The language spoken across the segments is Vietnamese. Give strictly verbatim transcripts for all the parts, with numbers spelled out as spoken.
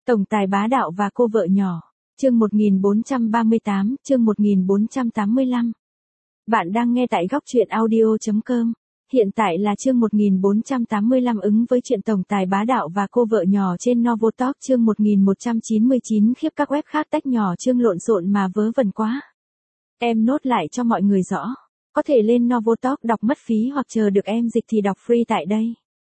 Tổng tài bá đạo và cô vợ nhỏ. Chương một nghìn bốn trăm ba mươi tám, chương một nghìn bốn trăm tám mươi lăm. Bạn đang nghe tại góc truyện audio chấm com. Hiện tại là chương một nghìn bốn trăm tám mươi lăm ứng với chuyện tổng tài bá đạo và cô vợ nhỏ trên Novotalk chương một nghìn một trăm chín mươi chín khiếp các web khác tách nhỏ chương lộn xộn mà vớ vẩn quá. Em nốt lại cho mọi người rõ. Có thể lên Novotalk đọc mất phí hoặc chờ được em dịch thì đọc free tại đây.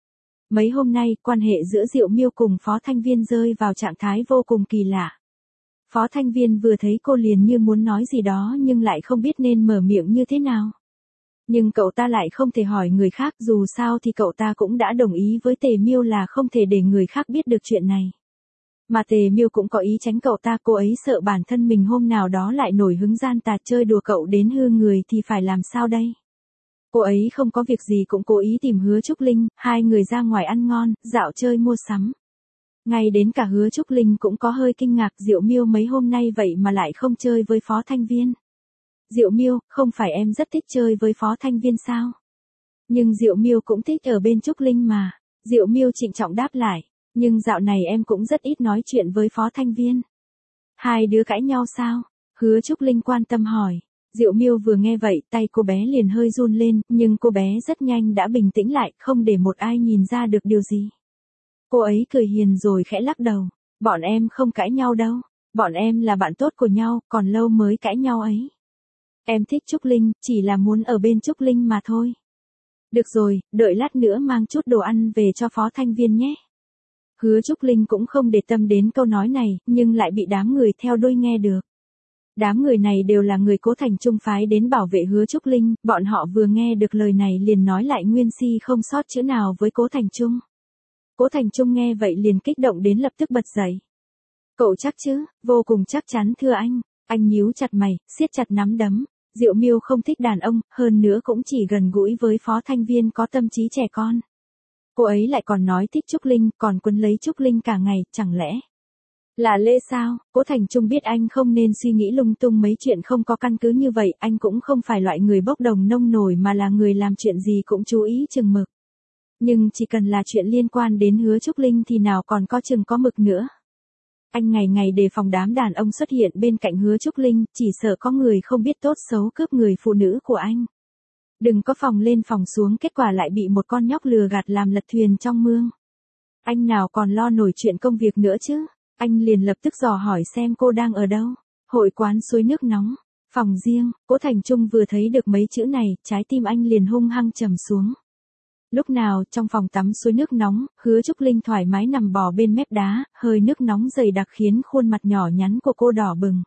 Mấy hôm nay, quan hệ giữa Diệu Miêu cùng Phó Thanh Viên rơi vào trạng thái vô cùng kỳ lạ. Phó Thanh Viên vừa thấy cô liền như muốn nói gì đó nhưng lại không biết nên mở miệng như thế nào. Nhưng cậu ta lại không thể hỏi người khác, dù sao thì cậu ta cũng đã đồng ý với Tề Miêu là không thể để người khác biết được chuyện này. Mà Tề Miêu cũng có ý tránh cậu ta, cô ấy sợ bản thân mình hôm nào đó lại nổi hứng gian tà chơi đùa cậu đến hư người thì phải làm sao đây? Cô ấy không có việc gì cũng cố ý tìm Hứa Trúc Linh, hai người ra ngoài ăn ngon, dạo chơi mua sắm. Ngay đến cả Hứa Trúc Linh cũng có hơi kinh ngạc, Diệu Miêu mấy hôm nay vậy mà lại không chơi với Phó Thanh Viên. Diệu Miêu, không phải em rất thích chơi với Phó Thanh Viên sao? Nhưng Diệu Miêu cũng thích ở bên Trúc Linh mà. Diệu Miêu trịnh trọng đáp lại, nhưng dạo này em cũng rất ít nói chuyện với Phó Thanh Viên. Hai đứa cãi nhau sao? Hứa Trúc Linh quan tâm hỏi. Diệu Miêu vừa nghe vậy, tay cô bé liền hơi run lên, nhưng cô bé rất nhanh đã bình tĩnh lại, không để một ai nhìn ra được điều gì. Cô ấy cười hiền rồi khẽ lắc đầu, bọn em không cãi nhau đâu, bọn em là bạn tốt của nhau, còn lâu mới cãi nhau ấy. Em thích Trúc Linh, chỉ là muốn ở bên Trúc Linh mà thôi. Được rồi, đợi lát nữa mang chút đồ ăn về cho Phó Thanh Viên nhé. Hứa Trúc Linh cũng không để tâm đến câu nói này, nhưng lại bị đám người theo đuôi nghe được. Đám người này đều là người Cố Thành Trung phái đến bảo vệ Hứa Trúc Linh, bọn họ vừa nghe được lời này liền nói lại nguyên si không sót chữ nào với Cố Thành Trung. Cố Thành Trung nghe vậy liền kích động đến lập tức bật dậy. Cậu chắc chứ? Vô cùng chắc chắn thưa anh. Anh nhíu chặt mày, siết chặt nắm đấm. Diệu Miêu không thích đàn ông, hơn nữa cũng chỉ gần gũi với Phó Thanh Viên có tâm trí trẻ con. Cô ấy lại còn nói thích Trúc Linh, còn quấn lấy Trúc Linh cả ngày, chẳng lẽ là Lê sao? Cố Thành Trung biết anh không nên suy nghĩ lung tung mấy chuyện không có căn cứ như vậy, anh cũng không phải loại người bốc đồng nông nổi mà là người làm chuyện gì cũng chú ý chừng mực. Nhưng chỉ cần là chuyện liên quan đến Hứa Trúc Linh thì nào còn có chừng có mực nữa. Anh ngày ngày đề phòng đám đàn ông xuất hiện bên cạnh Hứa Trúc Linh, chỉ sợ có người không biết tốt xấu cướp người phụ nữ của anh. Đừng có phòng lên phòng xuống, kết quả lại bị một con nhóc lừa gạt làm lật thuyền trong mương. Anh nào còn lo nổi chuyện công việc nữa chứ? Anh liền lập tức dò hỏi xem cô đang ở đâu. Hội quán suối nước nóng, phòng riêng. Cố Thành Trung vừa thấy được mấy chữ này, trái tim anh liền hung hăng trầm xuống. Lúc nào trong phòng tắm suối nước nóng, Hứa Trúc Linh thoải mái nằm bò bên mép đá, hơi nước nóng dày đặc khiến khuôn mặt nhỏ nhắn của cô đỏ bừng.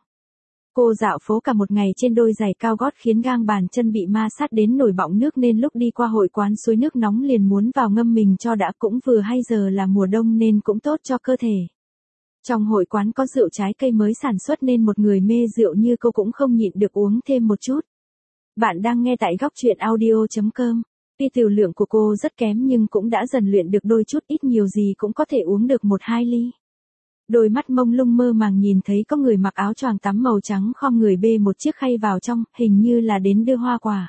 Cô dạo phố cả một ngày trên đôi giày cao gót khiến gang bàn chân bị ma sát đến nổi bọng nước, nên lúc đi qua hội quán suối nước nóng liền muốn vào ngâm mình cho đã, cũng vừa hay giờ là mùa đông nên cũng tốt cho cơ thể. Trong hội quán có rượu trái cây mới sản xuất nên một người mê rượu như cô cũng không nhịn được uống thêm một chút. Bạn đang nghe tại góc truyện audio chấm com. Tuy tiểu lượng của cô rất kém nhưng cũng đã dần luyện được đôi chút, ít nhiều gì cũng có thể uống được một hai ly. Đôi mắt mông lung mơ màng nhìn thấy có người mặc áo choàng tắm màu trắng khom người bê một chiếc khay vào trong, hình như là đến đưa hoa quả.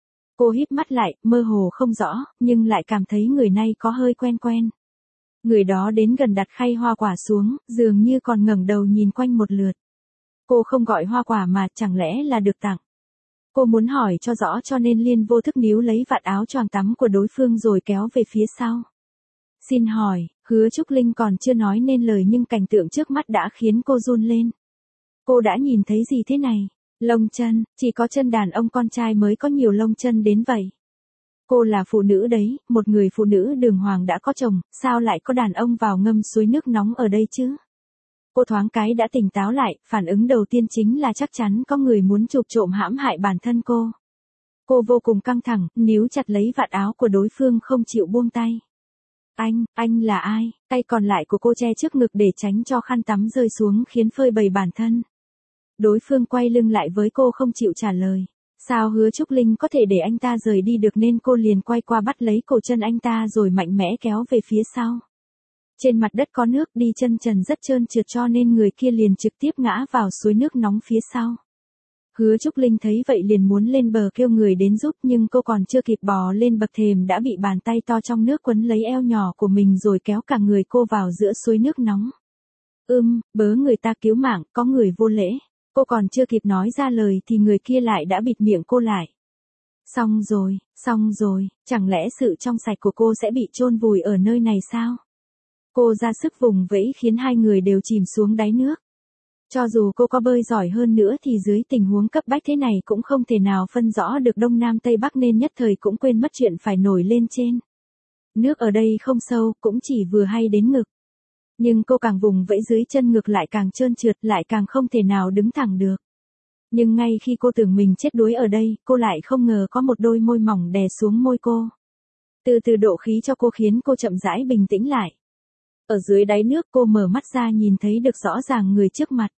Cô híp mắt lại, mơ hồ không rõ, nhưng lại cảm thấy người này có hơi quen quen. Người đó đến gần đặt khay hoa quả xuống, dường như còn ngẩng đầu nhìn quanh một lượt. Cô không gọi hoa quả mà, chẳng lẽ là được tặng. Cô muốn hỏi cho rõ cho nên liền vô thức níu lấy vạt áo choàng tắm của đối phương rồi kéo về phía sau. Xin hỏi, Hứa Trúc Linh còn chưa nói nên lời nhưng cảnh tượng trước mắt đã khiến cô run lên. Cô đã nhìn thấy gì thế này? Lông chân, chỉ có chân đàn ông con trai mới có nhiều lông chân đến vậy. Cô là phụ nữ đấy, một người phụ nữ đường hoàng đã có chồng, sao lại có đàn ông vào ngâm suối nước nóng ở đây chứ? Cô thoáng cái đã tỉnh táo lại, phản ứng đầu tiên chính là chắc chắn có người muốn chụp trộm hãm hại bản thân cô. Cô vô cùng căng thẳng, níu chặt lấy vạt áo của đối phương không chịu buông tay. Anh, anh là ai? Tay còn lại của cô che trước ngực để tránh cho khăn tắm rơi xuống khiến phơi bày bản thân. Đối phương quay lưng lại với cô không chịu trả lời. Sao Hứa Trúc Linh có thể để anh ta rời đi được nên cô liền quay qua bắt lấy cổ chân anh ta rồi mạnh mẽ kéo về phía sau. Trên mặt đất có nước, đi chân trần rất trơn trượt cho nên người kia liền trực tiếp ngã vào suối nước nóng phía sau. Hứa Trúc Linh thấy vậy liền muốn lên bờ kêu người đến giúp nhưng cô còn chưa kịp bò lên bậc thềm đã bị bàn tay to trong nước quấn lấy eo nhỏ của mình rồi kéo cả người cô vào giữa suối nước nóng. Ưm, bớ người ta cứu mạng, có người vô lễ. Cô còn chưa kịp nói ra lời thì người kia lại đã bịt miệng cô lại. Xong rồi, xong rồi, chẳng lẽ sự trong sạch của cô sẽ bị chôn vùi ở nơi này sao? Cô ra sức vùng vẫy khiến hai người đều chìm xuống đáy nước. Cho dù cô có bơi giỏi hơn nữa thì dưới tình huống cấp bách thế này cũng không thể nào phân rõ được đông nam tây bắc nên nhất thời cũng quên mất chuyện phải nổi lên trên. Nước ở đây không sâu, cũng chỉ vừa hay đến ngực. Nhưng cô càng vùng vẫy dưới chân ngực lại càng trơn trượt, lại càng không thể nào đứng thẳng được. Nhưng ngay khi cô tưởng mình chết đuối ở đây, cô lại không ngờ có một đôi môi mỏng đè xuống môi cô. Từ từ độ khí cho cô khiến cô chậm rãi bình tĩnh lại. Ở dưới đáy nước cô mở mắt ra nhìn thấy được rõ ràng người trước mặt.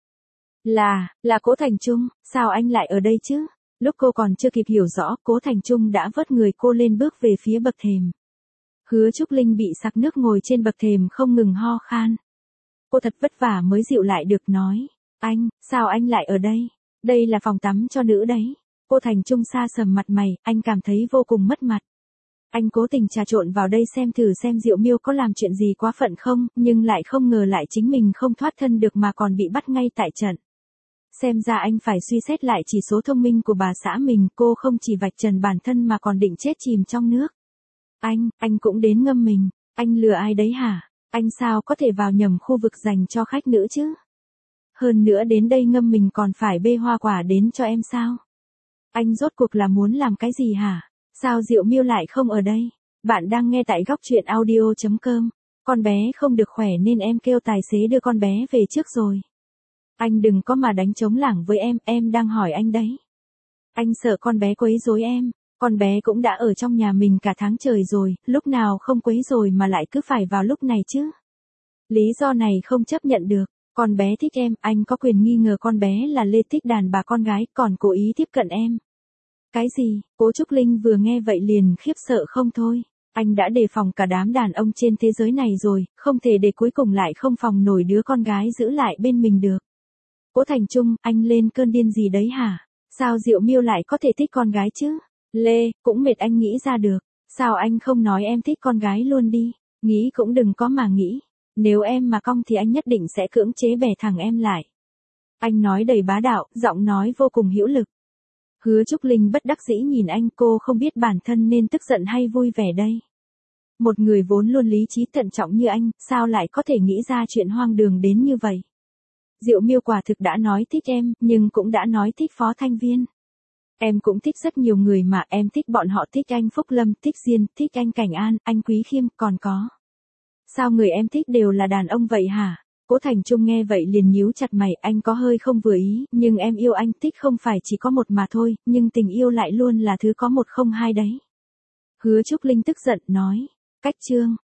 Là, là Cố Thành Trung, sao anh lại ở đây chứ? Lúc cô còn chưa kịp hiểu rõ, Cố Thành Trung đã vớt người cô lên bước về phía bậc thềm. Hứa Trúc Linh bị sặc nước ngồi trên bậc thềm không ngừng ho khan. Cô thật vất vả mới dịu lại được nói. Anh, sao anh lại ở đây? Đây là phòng tắm cho nữ đấy. Cố Thành Trung sa sầm mặt mày, anh cảm thấy vô cùng mất mặt. Anh cố tình trà trộn vào đây xem thử xem Diệu Miêu có làm chuyện gì quá phận không, nhưng lại không ngờ lại chính mình không thoát thân được mà còn bị bắt ngay tại trận. Xem ra anh phải suy xét lại chỉ số thông minh của bà xã mình, cô không chỉ vạch trần bản thân mà còn định chết chìm trong nước. Anh, anh cũng đến ngâm mình, anh lừa ai đấy hả? Anh sao có thể vào nhầm khu vực dành cho khách nữ chứ? Hơn nữa đến đây ngâm mình còn phải bê hoa quả đến cho em sao? Anh rốt cuộc là muốn làm cái gì hả? Sao Diệu Miêu lại không ở đây? Bạn đang nghe tại góc truyện audio chấm com. Con bé không được khỏe nên em kêu tài xế đưa con bé về trước rồi. Anh đừng có mà đánh trống lảng với em, em đang hỏi anh đấy. Anh sợ con bé quấy rối em, con bé cũng đã ở trong nhà mình cả tháng trời rồi, lúc nào không quấy rồi mà lại cứ phải vào lúc này chứ. Lý do này không chấp nhận được, con bé thích em, anh có quyền nghi ngờ con bé là lê thích đàn bà con gái còn cố ý tiếp cận em. Cái gì? Cố Trúc Linh vừa nghe vậy liền khiếp sợ không thôi. Anh đã đề phòng cả đám đàn ông trên thế giới này rồi, không thể để cuối cùng lại không phòng nổi đứa con gái giữ lại bên mình được. Cố Thành Trung, anh lên cơn điên gì đấy hả? Sao Diệu Miêu lại có thể thích con gái chứ? Lê, cũng mệt anh nghĩ ra được. Sao anh không nói em thích con gái luôn đi? Nghĩ cũng đừng có mà nghĩ. Nếu em mà cong thì anh nhất định sẽ cưỡng chế bẻ thẳng em lại. Anh nói đầy bá đạo, giọng nói vô cùng hữu lực. Hứa Trúc Linh bất đắc dĩ nhìn anh, cô không biết bản thân nên tức giận hay vui vẻ đây. Một người vốn luôn lý trí thận trọng như anh, sao lại có thể nghĩ ra chuyện hoang đường đến như vậy? Diệu Miêu quả thực đã nói thích em, nhưng cũng đã nói thích Phó Thanh Viên. Em cũng thích rất nhiều người mà, em thích bọn họ, thích anh Phúc Lâm, thích Diên, thích anh Cảnh An, anh Quý Khiêm, còn có. Sao người em thích đều là đàn ông vậy hả? Cố Thành Trung nghe vậy liền nhíu chặt mày, anh có hơi không vừa ý, nhưng em yêu anh thích không phải chỉ có một mà thôi, nhưng tình yêu lại luôn là thứ có một không hai đấy. Hứa Trúc Linh tức giận nói, cách chương,